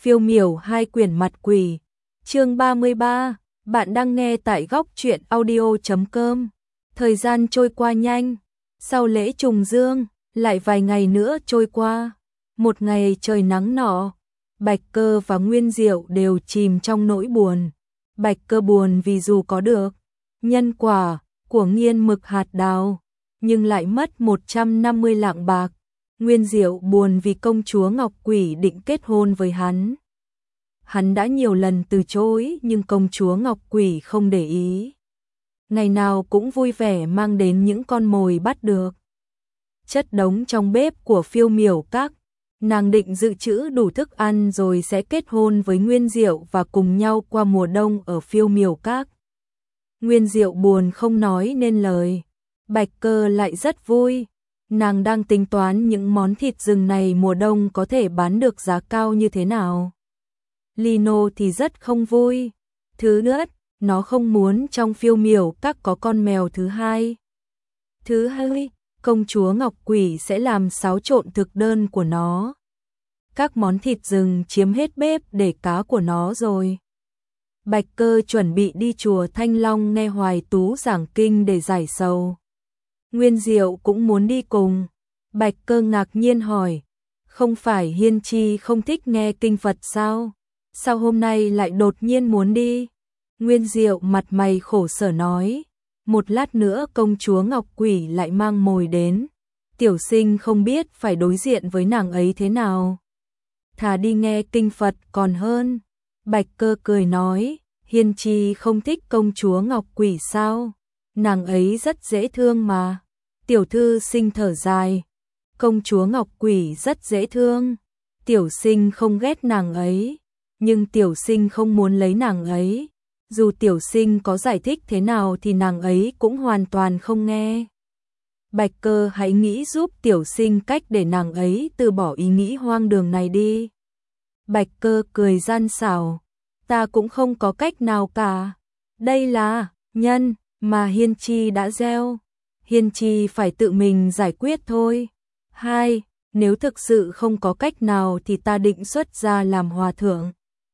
Phiêu miểu hai quyển mặt quỷ. Chương 33, bạn đang nghe tại góc truyện audio.com. Thời gian trôi qua nhanh, sau lễ trùng dương, lại vài ngày nữa trôi qua. Một ngày trời nắng nọ, Bạch Cơ và Nguyên Diệu đều chìm trong nỗi buồn. Bạch Cơ buồn vì dù có được nhân quả của nghiên mực hạt đào, nhưng lại mất 150 lạng bạc. Nguyên Diệu buồn vì công chúa Ngọc Quỷ định kết hôn với hắn. Hắn đã nhiều lần từ chối nhưng công chúa Ngọc Quỷ không để ý. Ngày nào cũng vui vẻ mang đến những con mồi bắt được. Chất đống trong bếp của Phiêu miểu các. Nàng định dự trữ đủ thức ăn rồi sẽ kết hôn với Nguyên Diệu và cùng nhau qua mùa đông ở Phiêu miểu các. Nguyên Diệu buồn không nói nên lời. Bạch Cơ lại rất vui. Nàng đang tính toán những món thịt rừng này mùa đông có thể bán được giá cao như thế nào. Lino thì rất không vui. Thứ nhất, nó không muốn trong Phiêu miểu các có con mèo thứ hai. Thứ hai, công chúa Ngọc Quỷ sẽ làm xáo trộn thực đơn của nó. Các món thịt rừng chiếm hết bếp để cá của nó rồi. Bạch Cơ chuẩn bị đi chùa Thanh Long nghe Hoài Tú giảng kinh để giải sầu. Nguyên Diệu cũng muốn đi cùng. Bạch Cơ ngạc nhiên hỏi, không phải Hiên Chi không thích nghe kinh Phật sao? Sao hôm nay lại đột nhiên muốn đi? Nguyên Diệu mặt mày khổ sở nói, một lát nữa công chúa Ngọc Quỷ lại mang mồi đến. Tiểu sinh không biết phải đối diện với nàng ấy thế nào. Thà đi nghe kinh Phật còn hơn. Bạch Cơ cười nói, Hiên Chi không thích công chúa Ngọc Quỷ sao? Nàng ấy rất dễ thương mà. Tiểu thư sinh thở dài, công chúa Ngọc Quỷ rất dễ thương. Tiểu sinh không ghét nàng ấy, nhưng tiểu sinh không muốn lấy nàng ấy. Dù tiểu sinh có giải thích thế nào thì nàng ấy cũng hoàn toàn không nghe. Bạch Cơ hãy nghĩ giúp tiểu sinh cách để nàng ấy từ bỏ ý nghĩ hoang đường này đi. Bạch Cơ cười gian xảo, ta cũng không có cách nào cả. Đây là nhân mà Hiên Chi đã gieo. Hiên Chi phải tự mình giải quyết thôi. Hai, nếu thực sự không có cách nào thì ta định xuất gia làm hòa thượng.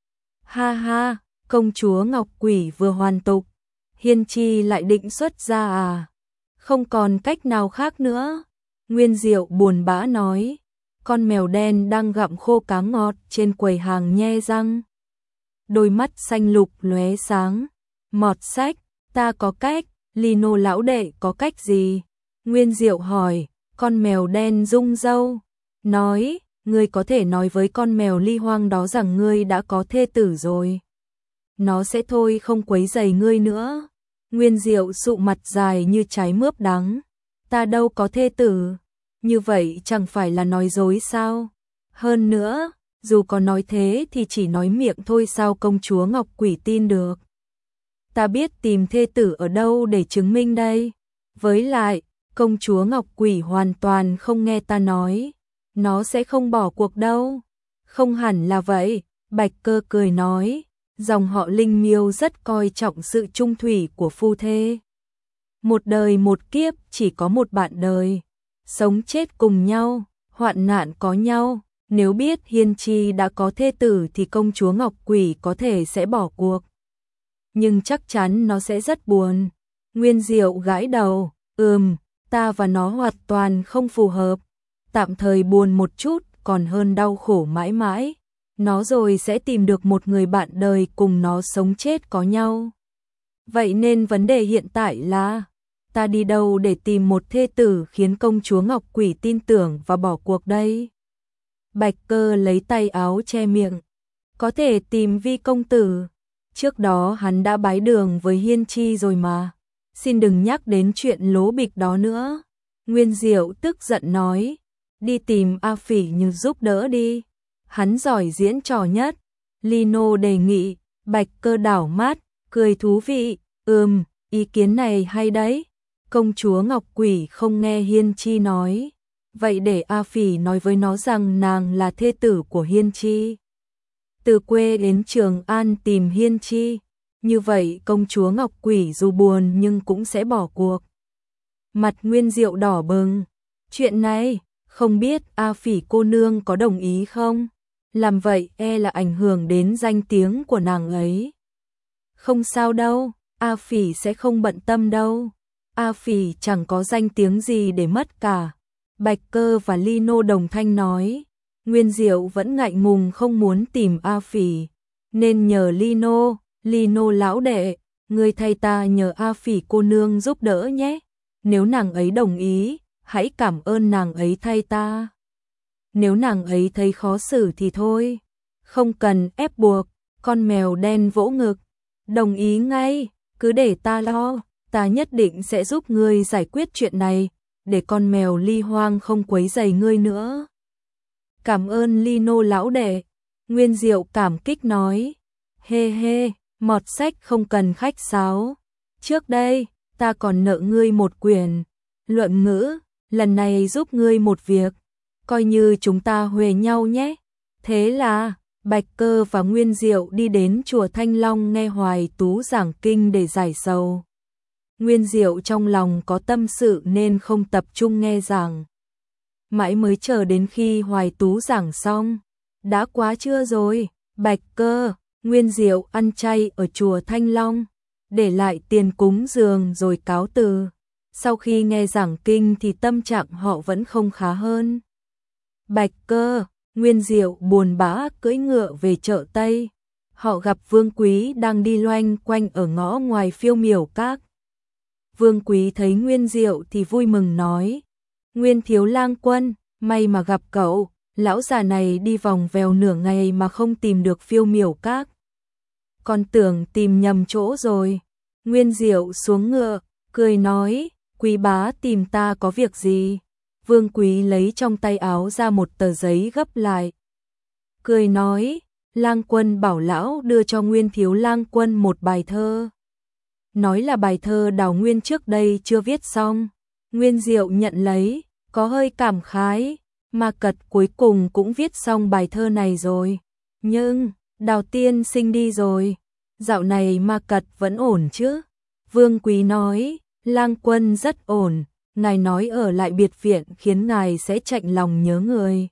Ha ha, công chúa Ngọc Quỷ vừa hoàn tục, Hiên Chi lại định xuất gia à? Không còn cách nào khác nữa. Nguyên Diệu buồn bã nói, con mèo đen đang gặm khô cá ngọt trên quầy hàng nhe răng. Đôi mắt xanh lục lóe sáng, mọt sách, ta có cách. Lino lão đệ có cách gì? Nguyên Diệu hỏi. Con mèo đen rung râu, nói, ngươi có thể nói với con mèo ly hoang đó rằng ngươi đã có thê tử rồi. Nó sẽ thôi không quấy rầy ngươi nữa. Nguyên Diệu sụ mặt dài như trái mướp đắng. Ta đâu có thê tử. Như vậy chẳng phải là nói dối sao? Hơn nữa, dù có nói thế thì chỉ nói miệng thôi, sao công chúa Ngọc Quỷ tin được? Ta biết tìm thê tử ở đâu để chứng minh đây. Với lại, công chúa Ngọc Quỷ hoàn toàn không nghe ta nói. Nó sẽ không bỏ cuộc đâu. Không hẳn là vậy. Bạch Cơ cười nói, dòng họ Linh Miêu rất coi trọng sự trung thủy của phu thê. Một đời một kiếp chỉ có một bạn đời. Sống chết cùng nhau, hoạn nạn có nhau. Nếu biết Hiên Chi đã có thê tử thì công chúa Ngọc Quỷ có thể sẽ bỏ cuộc. Nhưng chắc chắn nó sẽ rất buồn. Nguyên Diệu gãi đầu, ta và nó hoàn toàn không phù hợp. Tạm thời buồn một chút còn hơn đau khổ mãi mãi. Nó rồi sẽ tìm được một người bạn đời cùng nó sống chết có nhau. Vậy nên vấn đề hiện tại là, ta đi đâu để tìm một thê tử khiến công chúa Ngọc Quỷ tin tưởng và bỏ cuộc đây? Bạch Cơ lấy tay áo che miệng. Có thể tìm Vi công tử. Trước đó hắn đã bái đường với Hiên Chi rồi mà. Xin đừng nhắc đến chuyện lố bịch đó nữa. Nguyên Diệu tức giận nói, đi tìm A Phỉ Như giúp đỡ đi. Hắn giỏi diễn trò nhất. Lino đề nghị. Bạch Cơ đảo mắt, cười thú vị. Ý kiến này hay đấy. Công chúa Ngọc Quỷ không nghe Hiên Chi nói. Vậy để A Phỉ nói với nó rằng nàng là thê tử của Hiên Chi. Từ quê đến Trường An tìm Hiên Chi. Như vậy công chúa Ngọc Quỷ dù buồn nhưng cũng sẽ bỏ cuộc. Mặt Nguyên Diệu đỏ bừng. Chuyện này, không biết A Phỉ cô nương có đồng ý không? làm vậy e là ảnh hưởng đến danh tiếng của nàng ấy. Không sao đâu, A Phỉ sẽ không bận tâm đâu. A Phỉ chẳng có danh tiếng gì để mất cả. Bạch Cơ và Lino đồng thanh nói. Nguyên Diệu vẫn ngại ngùng không muốn tìm A Phỉ, nên nhờ Lino. Lino lão đệ, ngươi thay ta nhờ A Phỉ cô nương giúp đỡ nhé. Nếu nàng ấy đồng ý, hãy cảm ơn nàng ấy thay ta. Nếu nàng ấy thấy khó xử thì thôi, không cần ép buộc. Con mèo đen vỗ ngực. Đồng ý ngay, cứ để ta lo, ta nhất định sẽ giúp ngươi giải quyết chuyện này, để con mèo Ly Hoang không quấy rầy ngươi nữa. Cảm ơn Lino lão đệ, Nguyên Diệu cảm kích nói. Hê hê, mọt sách không cần khách sáo. Trước đây, ta còn nợ ngươi một quyển luận ngữ, lần này giúp ngươi một việc, coi như chúng ta huề nhau nhé. Thế là Bạch Cơ và Nguyên Diệu đi đến chùa Thanh Long nghe Hoài Tú giảng kinh để giải sầu. Nguyên Diệu trong lòng có tâm sự nên không tập trung nghe giảng. Mãi mới chờ đến khi Hoài Tú giảng xong. Đã quá trưa rồi. Bạch Cơ, Nguyên Diệu ăn chay ở chùa Thanh Long, để lại tiền cúng dường rồi cáo từ. Sau khi nghe giảng kinh thì tâm trạng họ vẫn không khá hơn. Bạch Cơ, Nguyên Diệu buồn bã cưỡi ngựa về chợ Tây. Họ gặp Vương Quý đang đi loanh quanh ở ngõ ngoài Phiêu Miểu Các. Vương Quý thấy Nguyên Diệu thì vui mừng nói. Nguyên thiếu lang quân, may mà gặp cậu, lão già này đi vòng vèo nửa ngày mà không tìm được Phiêu Miểu Các. Con tưởng tìm nhầm chỗ rồi. Nguyên Diệu xuống ngựa, cười nói, Quý bá tìm ta có việc gì? Vương Quý lấy trong tay áo ra một tờ giấy gấp lại. Cười nói, lang quân bảo lão đưa cho Nguyên thiếu lang quân một bài thơ. Nói là bài thơ Đào Nguyên trước đây chưa viết xong. Nguyên Diệu nhận lấy, có hơi cảm khái, Ma Cật cuối cùng cũng viết xong bài thơ này rồi. Nhưng, Đào tiên sinh đi rồi, dạo này Ma Cật vẫn ổn chứ? Vương Quý nói, lang quân rất ổn, ngài nói ở lại biệt viện khiến ngài sẽ chạnh lòng nhớ người,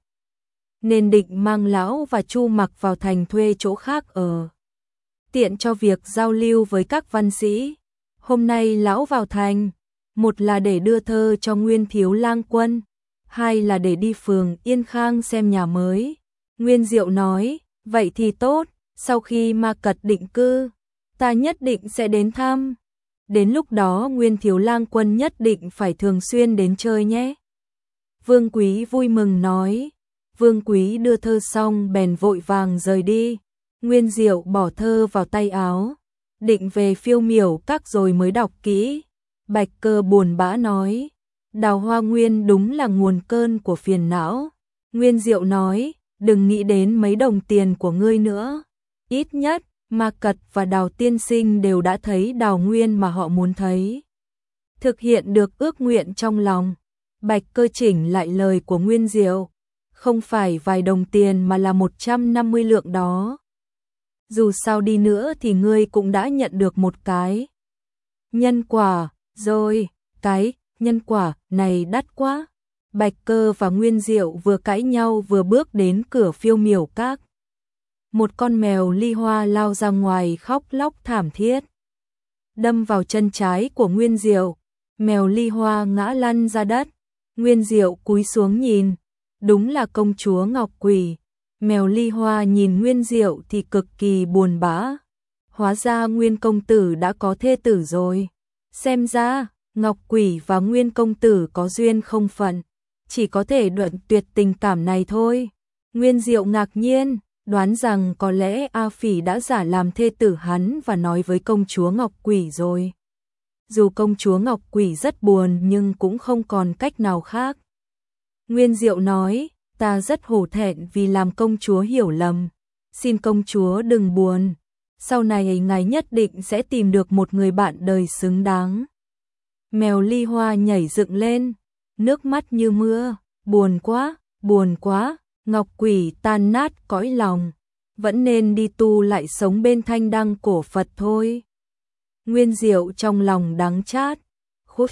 nên định mang lão và Chu Mặc vào thành thuê chỗ khác ở, tiện cho việc giao lưu với các văn sĩ. Hôm nay lão vào thành, một là để đưa thơ cho Nguyên thiếu lang quân, hai là để đi phường Yên Khang xem nhà mới. Nguyên Diệu nói, vậy thì tốt, sau khi Ma Cật định cư, ta nhất định sẽ đến thăm. Đến lúc đó Nguyên thiếu lang quân nhất định phải thường xuyên đến chơi nhé. Vương Quý vui mừng nói. Vương Quý đưa thơ xong bèn vội vàng rời đi. Nguyên Diệu bỏ thơ vào tay áo, định về Phiêu Miểu Các rồi mới đọc kỹ. Bạch Cơ buồn bã nói, Đào Hoa Nguyên đúng là nguồn cơn của phiền não. Nguyên Diệu nói, đừng nghĩ đến mấy đồng tiền của ngươi nữa. Ít nhất, Ma Cật và Đào tiên sinh đều đã thấy Đào Nguyên mà họ muốn thấy. Thực hiện được ước nguyện trong lòng. Bạch Cơ chỉnh lại lời của Nguyên Diệu. Không phải vài đồng tiền mà là 150 lượng đó. Dù sao đi nữa thì ngươi cũng đã nhận được một cái nhân quả rồi. Cái nhân quả này đắt quá. Bạch Cơ và Nguyên Diệu vừa cãi nhau vừa bước đến cửa Phiêu Miểu Các. Một con mèo Ly Hoa lao ra ngoài khóc lóc thảm thiết, đâm vào chân trái của Nguyên Diệu. Mèo Ly Hoa ngã lăn ra đất. Nguyên Diệu cúi xuống nhìn, đúng là công chúa Ngọc Quỷ. Mèo Ly Hoa nhìn Nguyên Diệu thì cực kỳ buồn bã. Hóa ra Nguyên công tử đã có thê tử rồi. Xem ra, Ngọc Quỷ và Nguyên công tử có duyên không phận, chỉ có thể đoạn tuyệt tình cảm này thôi. Nguyên Diệu ngạc nhiên, đoán rằng có lẽ A Phỉ đã giả làm thê tử hắn và nói với công chúa Ngọc Quỷ rồi. Dù công chúa Ngọc Quỷ rất buồn nhưng cũng không còn cách nào khác. Nguyên Diệu nói, ta rất hổ thẹn vì làm công chúa hiểu lầm. Xin công chúa đừng buồn. Sau này ngài nhất định sẽ tìm được một người bạn đời xứng đáng. Mèo Ly Hoa nhảy dựng lên, nước mắt như mưa. Buồn quá, buồn quá. Ngọc Quỷ tan nát cõi lòng. Vẫn nên đi tu lại sống bên thanh đăng cổ Phật thôi. Nguyên Diệu trong lòng đắng chát.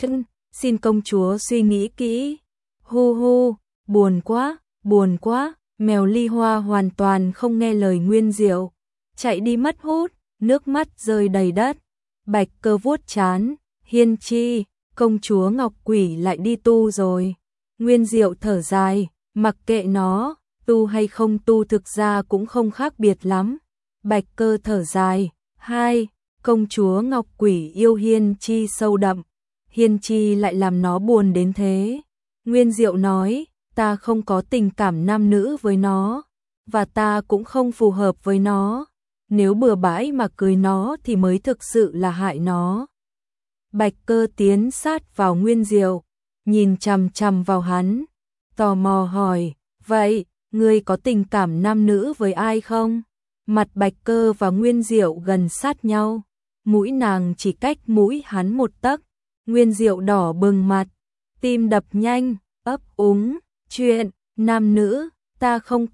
Xin công chúa suy nghĩ kỹ. Hu hu, buồn quá, buồn quá. Mèo Ly Hoa hoàn toàn không nghe lời Nguyên Diệu, chạy đi mất hút, nước mắt rơi đầy đất. Bạch Cơ vuốt trán, Hiên Chi, công chúa Ngọc Quỷ lại đi tu rồi. Nguyên Diệu thở dài, mặc kệ nó, tu hay không tu thực ra cũng không khác biệt lắm. Bạch Cơ thở dài, hai, công chúa Ngọc Quỷ yêu Hiên Chi sâu đậm. Hiên Chi lại làm nó buồn đến thế. Nguyên Diệu nói, ta không có tình cảm nam nữ với nó, và ta cũng không phù hợp với nó. Nếu bừa bãi mà cưới nó thì mới thực sự là hại nó. Bạch Cơ tiến sát vào Nguyên Diệu, nhìn chằm chằm vào hắn, tò mò hỏi, vậy, ngươi có tình cảm nam nữ với ai không? Mặt Bạch Cơ và Nguyên Diệu gần sát nhau, mũi nàng chỉ cách mũi hắn một tấc. Nguyên Diệu đỏ bừng mặt, tim đập nhanh, ấp úng, chuyện, nam nữ, ta không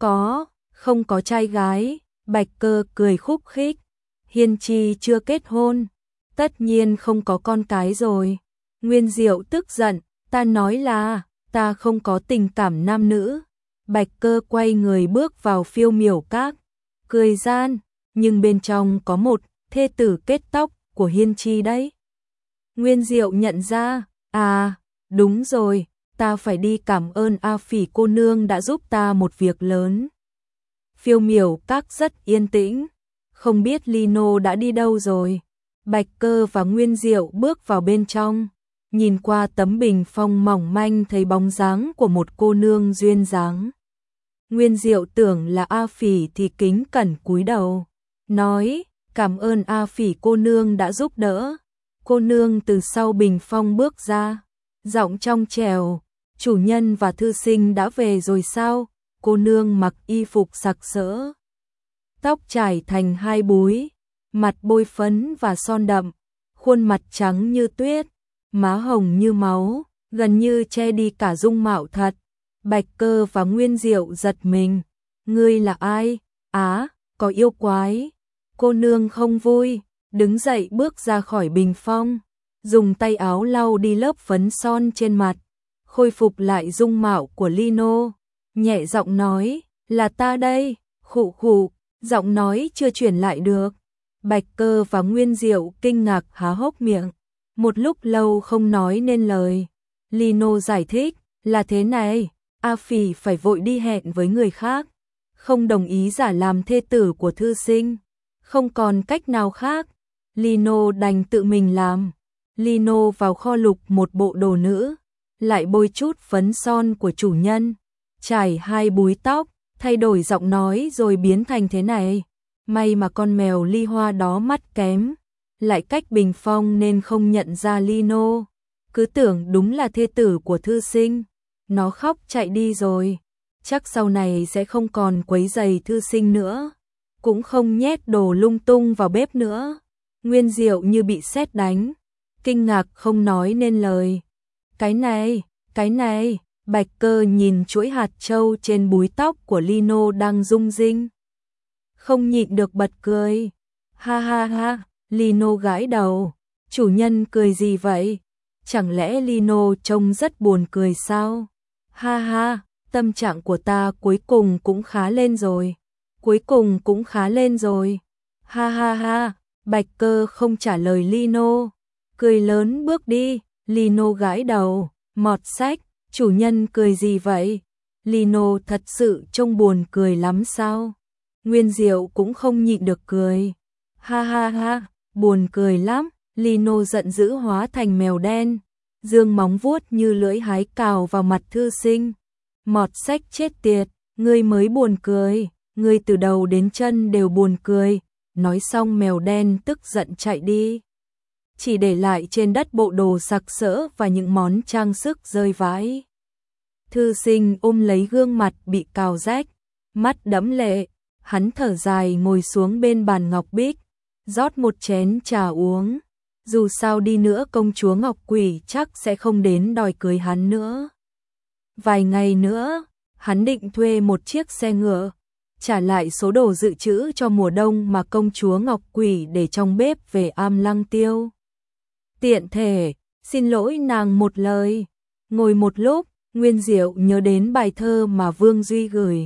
có trai gái. Bạch Cơ cười khúc khích, Hiên Chi chưa kết hôn, tất nhiên không có con cái rồi. Nguyên Diệu tức giận, ta nói là, ta không có tình cảm nam nữ. Bạch Cơ quay người bước vào Phiêu Miểu Các, cười gian, nhưng bên trong có một thê tử kết tóc của Hiên Chi đấy. Nguyên Diệu nhận ra, à, đúng rồi, ta phải đi cảm ơn A Phỉ cô nương đã giúp ta một việc lớn. Phiêu Miểu Các rất yên tĩnh, không biết Lino đã đi đâu rồi. Bạch Cơ và Nguyên Diệu bước vào bên trong, nhìn qua tấm bình phong mỏng manh thấy bóng dáng của một cô nương duyên dáng. Nguyên Diệu tưởng là A Phỉ thì kính cẩn cúi đầu, nói, cảm ơn A Phỉ cô nương đã giúp đỡ. Cô nương từ sau bình phong bước ra, giọng trong trẻo, chủ nhân và thư sinh đã về rồi sao? Cô nương mặc y phục sặc sỡ, tóc trải thành hai búi, mặt bôi phấn và son đậm, khuôn mặt trắng như tuyết, má hồng như máu, gần như che đi cả dung mạo thật. Bạch Cơ và Nguyên Diệu giật mình, ngươi là ai? Á, có yêu quái. Cô nương không vui, đứng dậy bước ra khỏi bình phong, dùng tay áo lau đi lớp phấn son trên mặt, khôi phục lại dung mạo của Lino, nhẹ giọng nói, là ta đây, khụ khụ, giọng nói chưa truyền lại được. Bạch Cơ và Nguyên Diệu kinh ngạc há hốc miệng, một lúc lâu không nói nên lời. Lino giải thích, là thế này, A Phỉ phải vội đi hẹn với người khác, không đồng ý giả làm thê tử của thư sinh, không còn cách nào khác. Lino đành tự mình làm. Lino vào kho lục một bộ đồ nữ, lại bôi chút phấn son của chủ nhân, trải hai búi tóc, thay đổi giọng nói rồi biến thành thế này. May mà con mèo Ly Hoa đó mắt kém, lại cách bình phong nên không nhận ra Lino, cứ tưởng đúng là thê tử của thư sinh. Nó khóc chạy đi rồi, chắc sau này sẽ không còn quấy rầy thư sinh nữa, cũng không nhét đồ lung tung vào bếp nữa. Nguyên Diệu như bị sét đánh, kinh ngạc không nói nên lời. Cái này, Bạch Cơ nhìn chuỗi hạt châu trên búi tóc của Lino đang rung rinh, không nhịn được bật cười. Ha ha ha, Lino gãi đầu, chủ nhân cười gì vậy? Chẳng lẽ Lino trông rất buồn cười sao? Ha ha, tâm trạng của ta cuối cùng cũng khá lên rồi. Ha ha ha, Bạch Cơ không trả lời Lino, cười lớn bước đi. Lino gãi đầu, mọt sách, chủ nhân cười gì vậy? Lino thật sự trông buồn cười lắm sao? Nguyên Diệu cũng không nhịn được cười. Ha ha ha, buồn cười lắm. Lino giận dữ hóa thành mèo đen, dương móng vuốt như lưỡi hái cào vào mặt thư sinh. Mọt sách chết tiệt, ngươi mới buồn cười, ngươi từ đầu đến chân đều buồn cười. Nói xong mèo đen tức giận chạy đi, chỉ để lại trên đất bộ đồ sặc sỡ và những món trang sức rơi vãi. Thư sinh ôm lấy gương mặt bị cào rách, mắt đẫm lệ, hắn thở dài ngồi xuống bên bàn ngọc bích, rót một chén trà uống. Dù sao đi nữa công chúa Ngọc Quỷ chắc sẽ không đến đòi cưới hắn nữa. Vài ngày nữa, hắn định thuê một chiếc xe ngựa, trả lại số đồ dự trữ cho mùa đông mà công chúa Ngọc Quỷ để trong bếp về Am Lăng tiêu. Tiện thể, xin lỗi nàng một lời. Ngồi một lúc, Nguyên Diệu nhớ đến bài thơ mà Vương Duy gửi.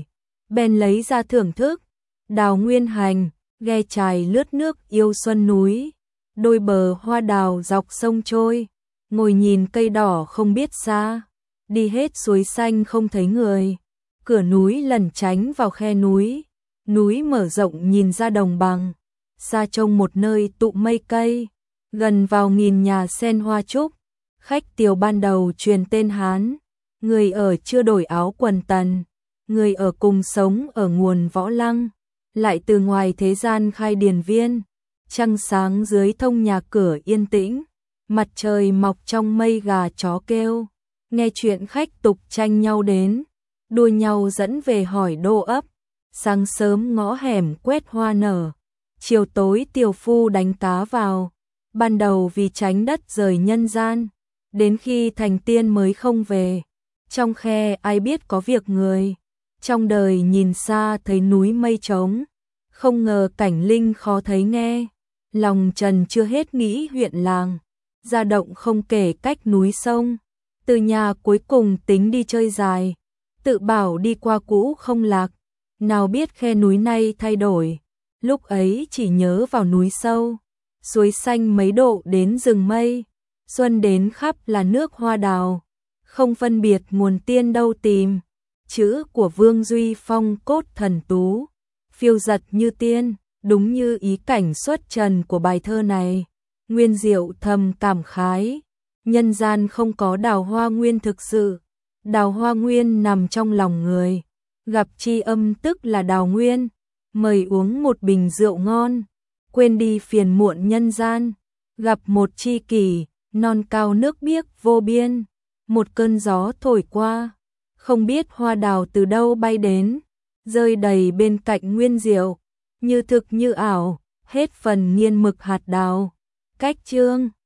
bèn lấy ra thưởng thức. Đào nguyên hành, ghe chài lướt nước yêu xuân núi, đôi bờ hoa đào dọc sông trôi, ngồi nhìn cây đỏ không biết xa, đi hết suối xanh không thấy người, cửa núi lẩn tránh vào khe núi, núi mở rộng nhìn ra đồng bằng, xa trông một nơi tụ mây cây, gần vào nghìn nhà sen hoa trúc, khách tiều ban đầu truyền tên Hán, người ở chưa đổi áo quần tần, người ở cùng sống ở nguồn Võ Lăng, lại từ ngoài thế gian khai điền viên, trăng sáng dưới thông nhà cửa yên tĩnh, mặt trời mọc trong mây gà chó kêu, nghe chuyện khách tục tranh nhau đến, đua nhau dẫn về hỏi đô ấp, sáng sớm ngõ hẻm quét hoa nở, chiều tối tiều phu đánh cá vào, ban đầu vì tránh đất rời nhân gian, đến khi thành tiên mới không về, trong khe ai biết có việc người, trong đời nhìn xa thấy núi mây trống, không ngờ cảnh linh khó thấy nghe, lòng trần chưa hết nghĩ huyện làng, ra động không kể cách núi sông, từ nhà cuối cùng tính đi chơi dài, tự bảo đi qua cũ không lạc, nào biết khe núi nay thay đổi, lúc ấy chỉ nhớ vào núi sâu, suối xanh mấy độ đến rừng mây, xuân đến khắp là nước hoa đào, không phân biệt nguồn tiên đâu tìm, chữ của Vương Duy Phong cốt thần tú, phiêu giật như tiên, đúng như ý cảnh xuất trần của bài thơ này. Nguyên Diệu thầm cảm khái, nhân gian không có đào hoa nguyên thực sự, đào hoa nguyên nằm trong lòng người, gặp tri âm tức là đào nguyên, mời uống một bình rượu ngon, quên đi phiền muộn nhân gian, gặp một tri kỷ, non cao nước biếc vô biên, một cơn gió thổi qua, không biết hoa đào từ đâu bay đến, rơi đầy bên cạnh Nguyên Diệu, như thực như ảo, hết phần nghiên mực hạt đào. Cách chương